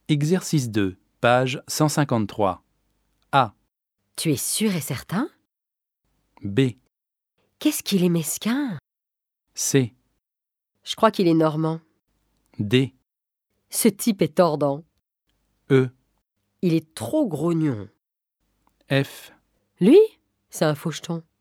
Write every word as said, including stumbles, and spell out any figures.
Exercice deux, page cent cinquante-trois. A. Tu es sûr et certain? B. Qu'est-ce qu'il est mesquin? C. Je crois qu'il est normand. D. Ce type est tordant. E. Il est trop grognon. F. Lui, c'est un faucheton.